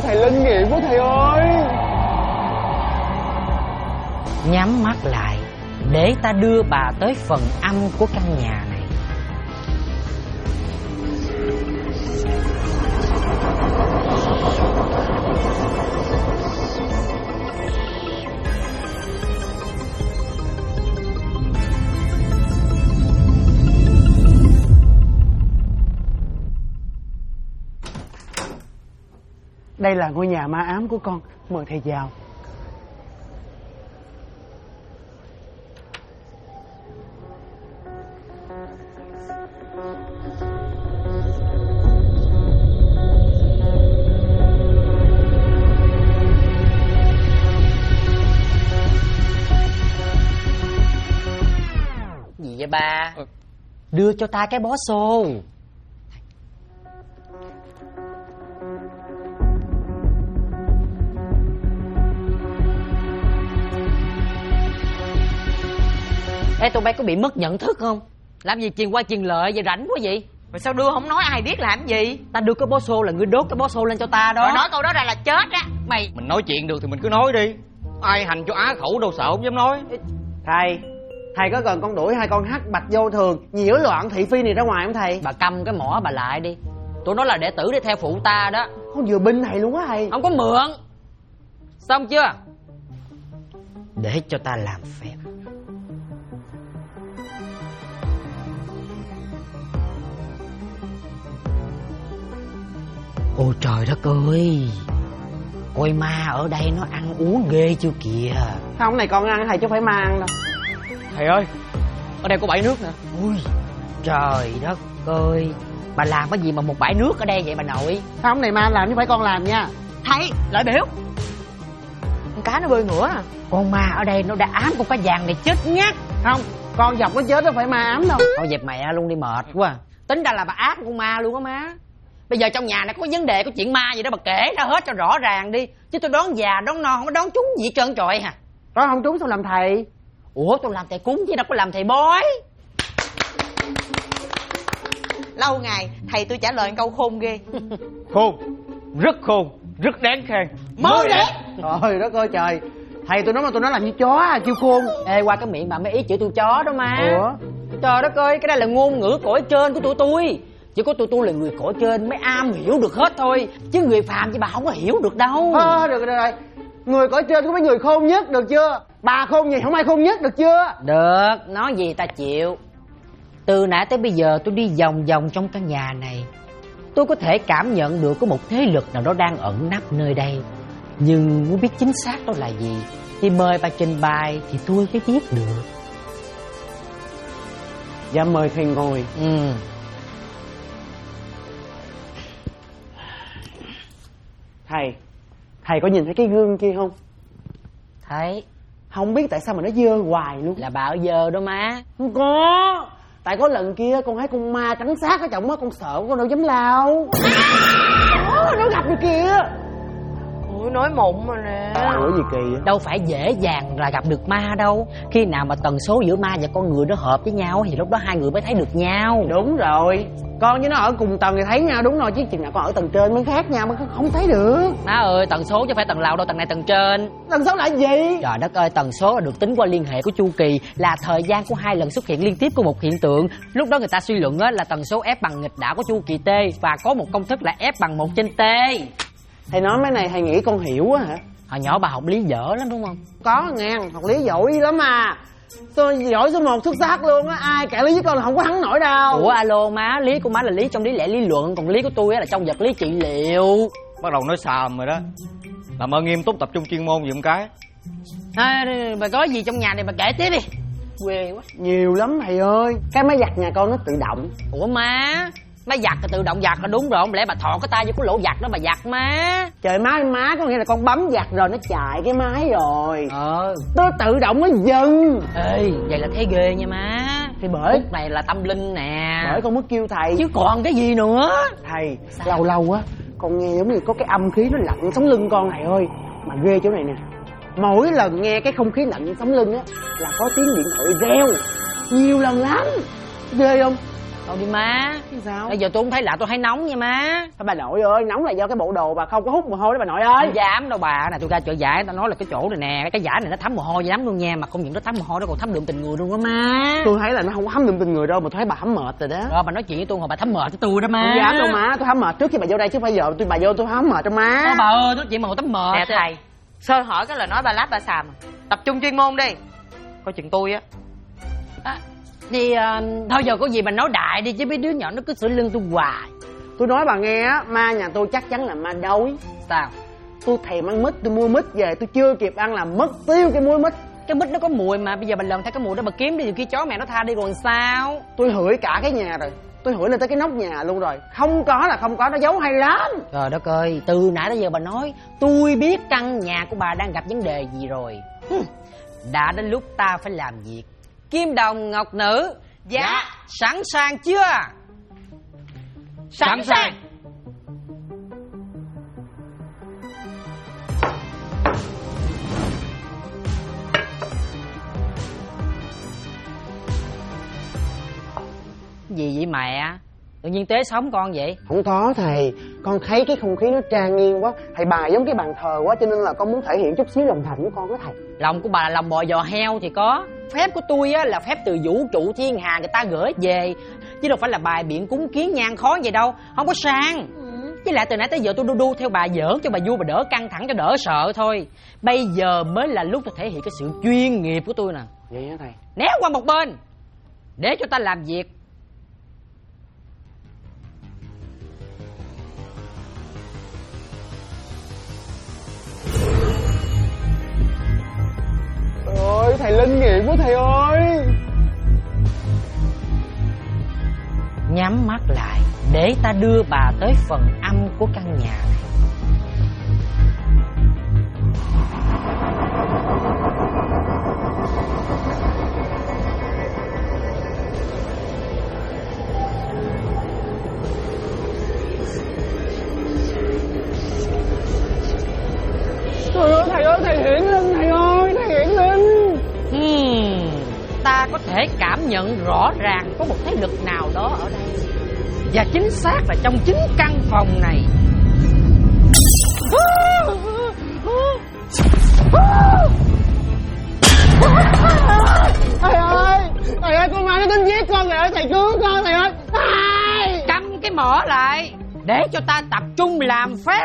thầy linh nghiệm quá thầy ơi. Nhắm mắt lại để ta đưa bà tới phần âm của căn nhà này. Đây là ngôi nhà ma ám của con, mời thầy vào. Gì vậy ba? Đưa cho ta cái bó xô. Ê, tụi bay có bị mất nhận thức không? Làm gì truyền qua truyền lợi vậy, rảnh quá vậy? Mà sao đưa không nói ai biết làm gì? Ta đưa cái bó xô là ngươi đốt cái bó xô lên cho ta đó. Rồi nói câu đó ra là chết á. Mày Mình nói chuyện được thì mình cứ nói đi. Ai hành cho á khẩu đâu sợ không dám nói. Thầy có cần con đuổi hai con hắc bạch vô thường nhiễu loạn thị phi này ra ngoài không thầy? Bà câm cái mỏ bà lại đi. Tụi nó là đệ tử để theo phụ ta đó. Con vừa binh thầy luôn á thầy. Không có mượn. Xong chưa? Để cho ta làm phép. Ôi trời đất ơi, coi ma ở đây nó ăn uống ghê chưa kìa. Không, này con ăn thầy chứ không phải ma ăn đâu. Thầy ơi, ở đây có bãi nước nè. Ui trời đất ơi, bà làm cái gì mà một bãi nước ở đây vậy bà nội? Không, này ma làm chứ phải con làm nha. thầy lợi biểu. Con cá nó bơi ngửa à. Con ma ở đây nó đã ám con cá vàng này chết nhát. Không, con dọc nó chết nó phải ma ám đâu. Thôi dẹp mẹ luôn đi, mệt quá. Tính ra là bà ác con ma luôn á má. Bây giờ trong nhà này có vấn đề, có chuyện ma gì đó bà kể ra hết cho rõ ràng đi. Chứ tôi đón già đón non không có đón trúng gì trơn trọi hả? Đó không trúng sao làm thầy? Ủa tôi làm thầy cúng chứ đâu có làm thầy bói. Lâu ngày thầy tôi trả lời câu khôn ghê. Khôn, rất đáng khen. Mới đấy. Trời đất ơi trời. Thầy tôi nói mà tôi nói làm như chó à, kêu khôn. Ê, qua cái miệng bà mới ý chữ tôi chó đó mà. Ủa? Trời đất ơi, cái đây là ngôn ngữ cõi trên của tụi tôi. Chỉ có tụi tôi là người cõi trên mới am hiểu được hết thôi. Chứ người phàm chứ bà không có hiểu được đâu. Được rồi. Người cõi trên có mấy người khôn nhất, được chưa? Bà khôn gì không ai khôn nhất, được chưa? Được, nói gì ta chịu. Từ nãy tới bây giờ tôi đi vòng vòng trong căn nhà này, tôi có thể cảm nhận được có một thế lực nào đó đang ẩn nấp nơi đây. Nhưng muốn biết chính xác đó là gì thì mời bà trình bày thì tôi mới biết được. Dạ mời thầy ngồi. Thầy có nhìn thấy cái gương kia không? Thấy. Không biết tại sao mà nó dơ hoài luôn. Là bà ở dơ đó má. Không có. Tại có lần kia con thấy con ma cắn xác ở chồng á, con sợ con đâu dám lao. Nó gặp được kìa. Ôi nói mụn mà nè. Ủa gì kỳ vậy? Đâu phải dễ dàng là gặp được ma đâu. Khi nào mà tần số giữa ma và con người nó hợp với nhau thì lúc đó hai người mới thấy được nhau. Đúng rồi. Con với nó ở cùng tầng thì thấy nhau đúng rồi. Chứ chừng nào con ở tầng trên mới khác nhau, mới không thấy được. Má ơi, tần số chứ phải tầng lầu đâu, tầng này tầng trên. Tần số là gì? Trời đất ơi, tần số là được tính qua liên hệ của chu kỳ, là thời gian của hai lần xuất hiện liên tiếp của một hiện tượng. Lúc đó người ta suy luận là tần số F bằng nghịch đảo của chu kỳ T, và có một công thức là F bằng 1 trên T. Thầy nói mấy này thầy nghĩ con hiểu á hả? Hồi nhỏ bà học lý dở lắm đúng không? Có nghe, học lý giỏi lắm mà. Tôi giỏi số 1 xuất sắc luôn á. Ai cãi lý với con là không có hắn nổi đâu. Ủa alo má, lý của má là lý trong lý lẽ lý luận, còn lý của tôi là trong vật lý trị liệu. Bắt đầu nói xàm rồi đó. Làm ơn nghiêm túc tập trung chuyên môn giùm cái. Bà có gì trong nhà này bà kể tiếp đi. Quê quá. Nhiều lắm thầy ơi. Cái máy giặt nhà con nó tự động. Ủa má, máy giặt là tự động giặt là đúng rồi, không lẽ bà thọ cái tay vô cái lỗ giặt đó bà giặt má. Trời má có nghĩa là con bấm giặt rồi nó chạy cái máy rồi. Nó tự động nó dừng. Ê, vậy là thấy ghê nha má. Thì bởi Phút này là tâm linh nè. Bởi con mới kêu thầy. Chứ còn cái gì nữa. Thầy, lâu lâu á con nghe giống như có cái âm khí nó lạnh sống lưng con thầy ơi. Mà ghê chỗ này nè, mỗi lần nghe cái không khí lạnh sống lưng á là có tiếng điện thoại reo. Nhiều lần lắm. Ghê không? Thôi đi má. Sao? Bây giờ tôi không thấy lạ, tôi thấy nóng nha má. Thôi bà nội ơi, nóng là do cái bộ đồ bà không có hút mồ hôi đó bà nội ơi. Không dám đâu bà. Nè tôi ra chợ giải, tao nói là cái chỗ này nè, cái giải này nó thấm mồ hôi dữ lắm luôn nha. Mà không những nó thấm mồ hôi, nó còn thấm đượm tình người luôn đó má. Tôi thấy là nó không có thấm đượm tình người đâu, mà tôi thấy bà thấm mệt rồi đó. Rồi bà nói chuyện với tôi hồi bà thấm mệt với tôi đó má. Không dám đâu má, tôi thấm mệt trước khi bà vô đây chứ bây giờ bà vô tôi thấm mệt cho má. Thôi bà ơi, nói chuyện mà hồi thấm mệt. Nè thầy, sơ hỏi cái lời nói ba láp ba xàm. Tập trung chuyên môn đi. Coi chừng tôi á. Thì thôi giờ có gì bà nói đại đi chứ mấy đứa nhỏ nó cứ sửa lưng tôi hoài. Tôi nói bà nghe á, ma nhà tôi chắc chắn là ma đói. Sao? Tôi thèm ăn mít, tôi mua mít về tôi chưa kịp ăn là mất tiêu cái muối mít. Cái mít nó có mùi mà, bây giờ bà lần theo cái mùi đó bà kiếm đi, nhiều khi chó mẹ nó tha đi còn sao. Tôi hửi cả cái nhà rồi, tôi hửi lên tới cái nóc nhà luôn rồi. Không có là không có, nó giấu hay lắm. Trời đất ơi, từ nãy tới giờ bà nói tôi biết căn nhà của bà đang gặp vấn đề gì rồi. Đã đến lúc ta phải làm việc. Kim đồng ngọc nữ. Dạ. Sẵn sàng chưa? Sẵn sàng. Gì vậy mẹ? Tự nhiên tế sống con vậy? Không có thầy, con thấy cái không khí nó trang nghiêm quá, thầy bài giống cái bàn thờ quá cho nên là con muốn thể hiện chút xíu lòng thành của con đó thầy. Lòng của bà là lòng bò giò heo thì có. Phép của tôi á là phép từ vũ trụ thiên hà người ta gửi về, chứ đâu phải là bài biện cúng kiến nhang khói vậy đâu. Không có sang. Với lại từ nãy tới giờ tôi đu theo bà giỡn cho bà vui, bà đỡ căng thẳng cho đỡ sợ thôi. Bây giờ mới là lúc tôi thể hiện cái sự chuyên nghiệp của tôi nè. Vậy hả thầy? Néo qua một bên để cho ta làm việc. Trời ơi, thầy linh nghiệm quá thầy ơi. Nhắm mắt lại để ta đưa bà tới phần âm của căn nhà này. Trời ơi, thầy hiển linh, thầy ơi, thầy hiển linh. Ta có thể cảm nhận rõ ràng có một thế lực nào đó ở đây, và chính xác là trong chính căn phòng này. Thầy ơi, con ma nó tính giết con rồi, thầy cứu con thầy ơi. Cắm cái mỏ lại để cho ta tập trung làm phép.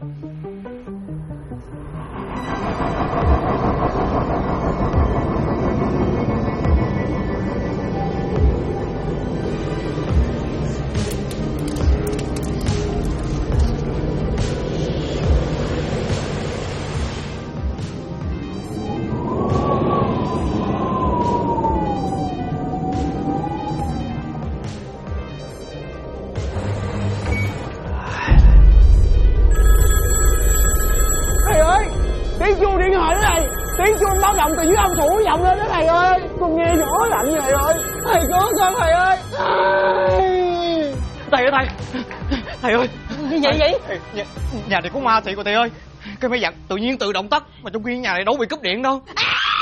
Tiếng chuông điện thoại đó thầy, tiếng chuông báo động từ dưới âm phủ vọng lên đó thầy ơi. Con nghe rõ lạnh vậy thầy ơi. Thầy cứu con thầy ơi. Thầy ơi thầy ơi. Gì vậy? Nhà này có ma thiệt rồi thầy ơi. Cái máy giặt tự nhiên tự động tắt, mà trong khi nhà này đâu bị cúp điện đâu.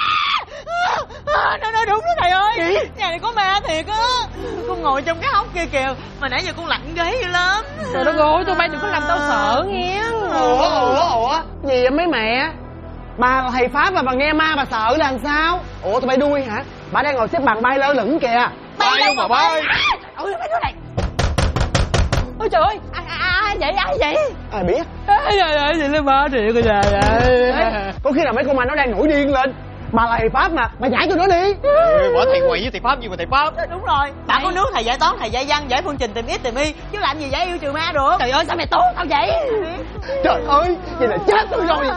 Nó nói đúng đó thầy ơi. Gì? Nhà này có ma thiệt á. Con ngồi trong cái hốc kia kìa, mà nãy giờ con lạnh ghế dữ lắm. Trời đất ơi, tụi bay đừng có làm tao sợ nghe. Ủa gì vậy mấy mẹ? Bà là thầy Pháp mà bà nghe ma bà sợ là làm sao? Ủa tụi bay đuôi hả? Bà đang ngồi xếp bằng bay lơ lửng kìa. Bay đâu mà bay. Ôi mấy đứa này. Ôi trời ơi, ai vậy? Ai biết? Trời ơi, gì lên ma thiệt rồi trời ơi. Có khi nào mấy con ma nó đang nổi điên lên. Bà là thầy Pháp mà, bà giải cho nó đi. Bỏ thầy quậy với thầy Pháp gì mà thầy Pháp. Đúng rồi, bà có nước thầy giải toán, thầy giải văn, giải phương trình, tìm x tìm y, chứ làm gì giải yêu trừ ma được. Trời ơi, sao mày tốt tao vậy? Trời ơi, vậy là chết tôi rồi.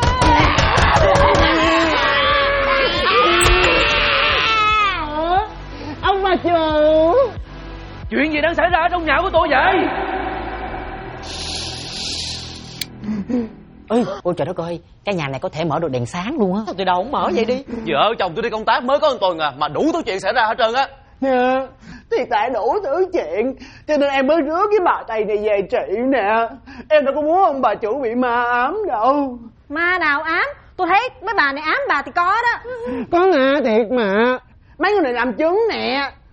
Ông bà chủ. Chuyện gì đang xảy ra trong nhà của tôi vậy? Ôi trời đất ơi, cái nhà này có thể mở được đèn sáng luôn á. Từ đầu không mở vậy đi. Vợ chồng tôi đi công tác mới có 1 tuần à, mà đủ thứ chuyện xảy ra hết trơn á. Nè, thì tại đủ thứ chuyện cho nên em mới rước cái bà Tây này về trị nè. Em đâu có muốn ông bà chủ bị ma ám đâu. Ma nào ám? Tôi thấy mấy bà này ám bà thì có đó. Có ngạ thiệt mà. Mấy người này làm chứng nè.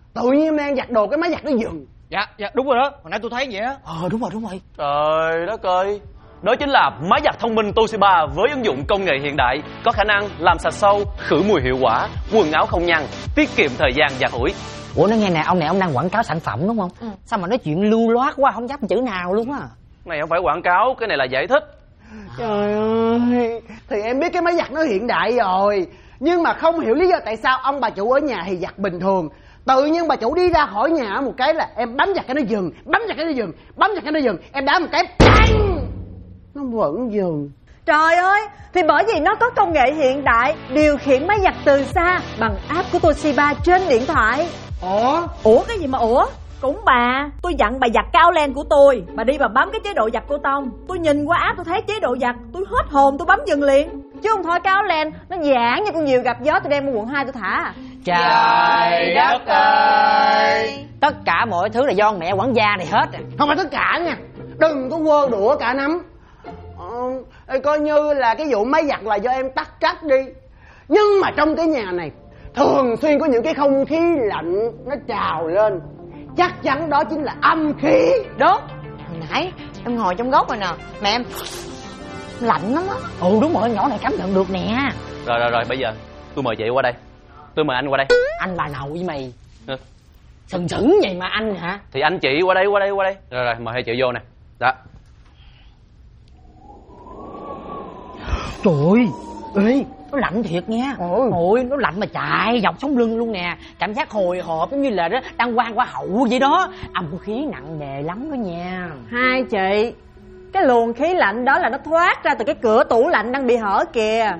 Tự nhiên em đang giặt đồ cái máy giặt nó dừng. Dạ đúng rồi đó, hồi nãy tôi thấy vậy á. Đúng rồi. Trời đất ơi, đó chính là máy giặt thông minh Toshiba với ứng dụng công nghệ hiện đại, có khả năng làm sạch sâu, khử mùi hiệu quả, quần áo không nhăn, tiết kiệm thời gian giặt ủi. Ủa nói nghe nè, ông này ông đang quảng cáo sản phẩm đúng không? Sao mà nói chuyện lưu loát quá, không dám chữ nào luôn á. Này không phải quảng cáo, cái này là giải thích. Trời ơi, thì em biết cái máy giặt nó hiện đại rồi, nhưng mà không hiểu lý do tại sao ông bà chủ ở nhà thì giặt bình thường, tự nhiên bà chủ đi ra khỏi nhà một cái là em bấm giặt cái nó dừng, bấm giặt cái nó dừng, bấm giặt cái nó dừng, em đá một cái bang, nó vẫn dừng. Trời ơi, thì bởi vì nó có công nghệ hiện đại, điều khiển máy giặt từ xa bằng app của Toshiba trên điện thoại. Ủa cái gì mà ủa? Cũng bà, tôi dặn bà giặt cái áo len của tôi, bà đi bà bấm cái chế độ giặt cô tông. Tôi nhìn qua app tôi thấy chế độ giặt, tôi hết hồn tôi bấm dừng liền. Chứ không thôi cái áo len nó giãn như con diều gặp gió, tôi đem qua quận 2 tôi thả. Trời đất ơi, tất cả mọi thứ là do mẹ quản gia này hết. Không phải tất cả nha, đừng có quơ đũa cả nắm. Coi như là cái vụ máy giặt là do em tắc trách đi, nhưng mà trong cái nhà này thường xuyên có những cái không khí lạnh nó trào lên, chắc chắn đó chính là âm khí. Đúng, hồi nãy em ngồi trong góc rồi nè, mẹ em lạnh lắm á. Đúng rồi, nhỏ này cảm nhận được nè. Rồi, bây giờ tôi mời chị qua đây. Tôi mời anh qua đây. Anh bà nội với mày sừng sững vậy mà anh hả? Thì anh chị qua đây. Rồi, mời hai chị vô nè. Đó. Trời ơi, nó lạnh thiệt nha. Ôi, nó lạnh mà chạy dọc sống lưng luôn nè. Cảm giác hồi hộp giống như là đó đang quan qua hậu vậy đó. Âm khí nặng nề lắm đó nha. Hai chị, cái luồng khí lạnh đó là nó thoát ra từ cái cửa tủ lạnh đang bị hở kìa.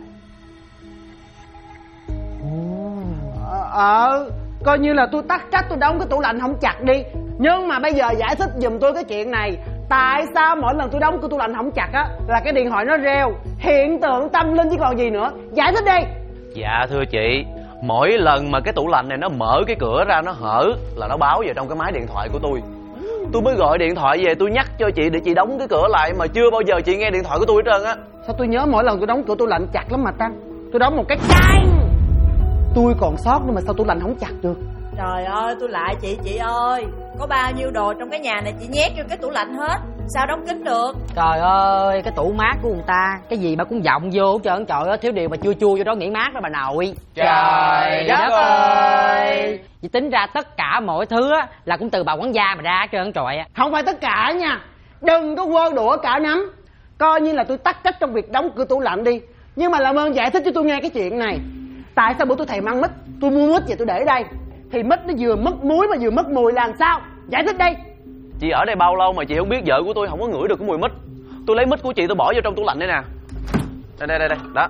Coi như là tôi tắc trách, tôi đóng cái tủ lạnh không chặt đi. Nhưng mà bây giờ giải thích giùm tôi cái chuyện này. Tại sao mỗi lần tôi đóng cái tủ lạnh không chặt á là cái điện thoại nó reo, hiện tượng tâm linh chứ còn gì nữa. Giải thích đi. Dạ thưa chị, mỗi lần mà cái tủ lạnh này nó mở cái cửa ra nó hở là nó báo vào trong cái máy điện thoại của tôi. Tôi mới gọi điện thoại về tôi nhắc cho chị để chị đóng cái cửa lại, mà chưa bao giờ chị nghe điện thoại của tôi hết trơn á. Sao tôi nhớ mỗi lần tôi đóng cửa tủ lạnh chặt lắm mà ta. Tôi đóng một cái canh, tôi còn sót nữa mà sao tủ lạnh không chặt được. Trời ơi, tôi lại chị ơi, có bao nhiêu đồ trong cái nhà này chị nhét vô cái tủ lạnh hết, sao đóng kín được? Trời ơi, cái tủ mát của người ta, cái gì mà cũng vọng vô hết trơn. Trời ơi, thiếu điều mà chua vô đó nghỉ mát đó bà nội. Trời đất ơi. Chị tính ra tất cả mọi thứ á là cũng từ bà quản gia mà ra hết trơn trời ạ. Không phải tất cả nha, đừng có quơ đũa cả nắm. Coi như là tôi tắc trách trong việc đóng cửa tủ lạnh đi, nhưng mà làm ơn giải thích cho tôi nghe cái chuyện này. Tại sao bữa tôi thèm ăn mít, tôi mua mít về tôi để đây, thì mít nó vừa mất muối mà vừa mất mùi làm sao? Giải thích đây. Chị ở đây bao lâu mà chị không biết vợ của tôi không có ngửi được cái mùi mít? Tôi lấy mít của chị tôi bỏ vô trong tủ lạnh đây nè. Đây, đó.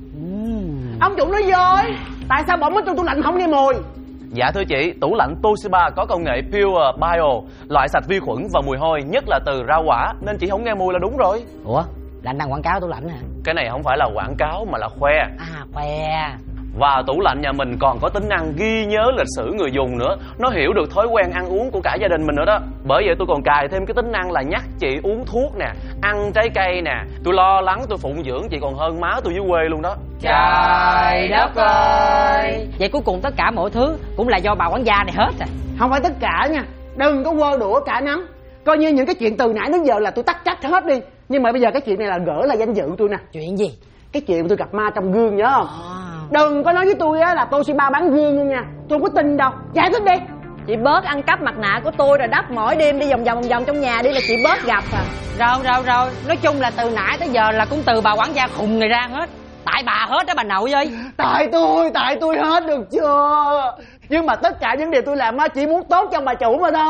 Ông chủ nói dối. Tại sao bỏ mít trong tủ lạnh không nghe mùi? Dạ thưa chị, tủ lạnh Toshiba có công nghệ Pure Bio, loại sạch vi khuẩn và mùi hôi, nhất là từ rau quả, nên chị không nghe mùi là đúng rồi. Ủa, là anh đang quảng cáo tủ lạnh hả? Cái này không phải là quảng cáo mà là khoe. Khoe. Và tủ lạnh nhà mình còn có tính năng ghi nhớ lịch sử người dùng nữa. Nó hiểu được thói quen ăn uống của cả gia đình mình nữa đó. Bởi vậy tôi còn cài thêm cái tính năng là nhắc chị uống thuốc nè, ăn trái cây nè. Tôi lo lắng, tôi phụng dưỡng chị còn hơn má tôi dưới quê luôn đó. Trời đất ơi. Vậy cuối cùng tất cả mọi thứ cũng là do bà quản gia này hết rồi. Không phải tất cả nha, đừng có quơ đũa cả nắm. Coi như những cái chuyện từ nãy đến giờ là tôi tắc trách hết đi. Nhưng mà bây giờ cái chuyện này là gỡ là danh dự tôi nè. Chuyện gì? Cái chuyện mà tôi gặp ma trong gương nhớ không? Đừng có nói với tôi á là Toshiba bán gương luôn nha. Tôi không có tin đâu. Giải thích đi. Chị bớt ăn cắp mặt nạ của tôi rồi đắp mỗi đêm đi vòng vòng trong nhà đi là chị bớt gặp à. Rồi. Nói chung là từ nãy tới giờ là cũng từ bà quản gia khùng này ra hết. Tại bà hết đó bà nội ơi. Tại tôi hết được chưa? Nhưng mà tất cả những điều tôi làm á chỉ muốn tốt cho bà chủ mà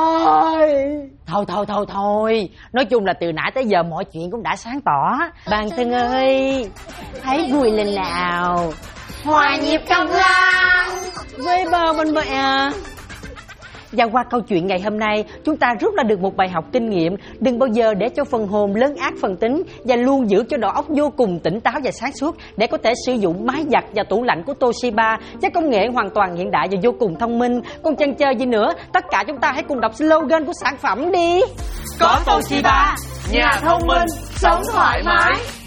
thôi. Thôi. Nói chung là từ nãy tới giờ mọi chuyện cũng đã sáng tỏ. Bạn thân ơi, hãy vui lên nào. Hòa nhịp trong lan với bờ bên mẹ à. Và qua câu chuyện ngày hôm nay, chúng ta rút ra được một bài học kinh nghiệm. Đừng bao giờ để cho phần hồn lấn át phần tính, và luôn giữ cho đầu óc vô cùng tỉnh táo và sáng suốt để có thể sử dụng máy giặt và tủ lạnh của Toshiba với công nghệ hoàn toàn hiện đại và vô cùng thông minh. Còn chần chờ gì nữa, tất cả chúng ta hãy cùng đọc slogan của sản phẩm đi. Có Toshiba, nhà thông minh, sống thoải mái.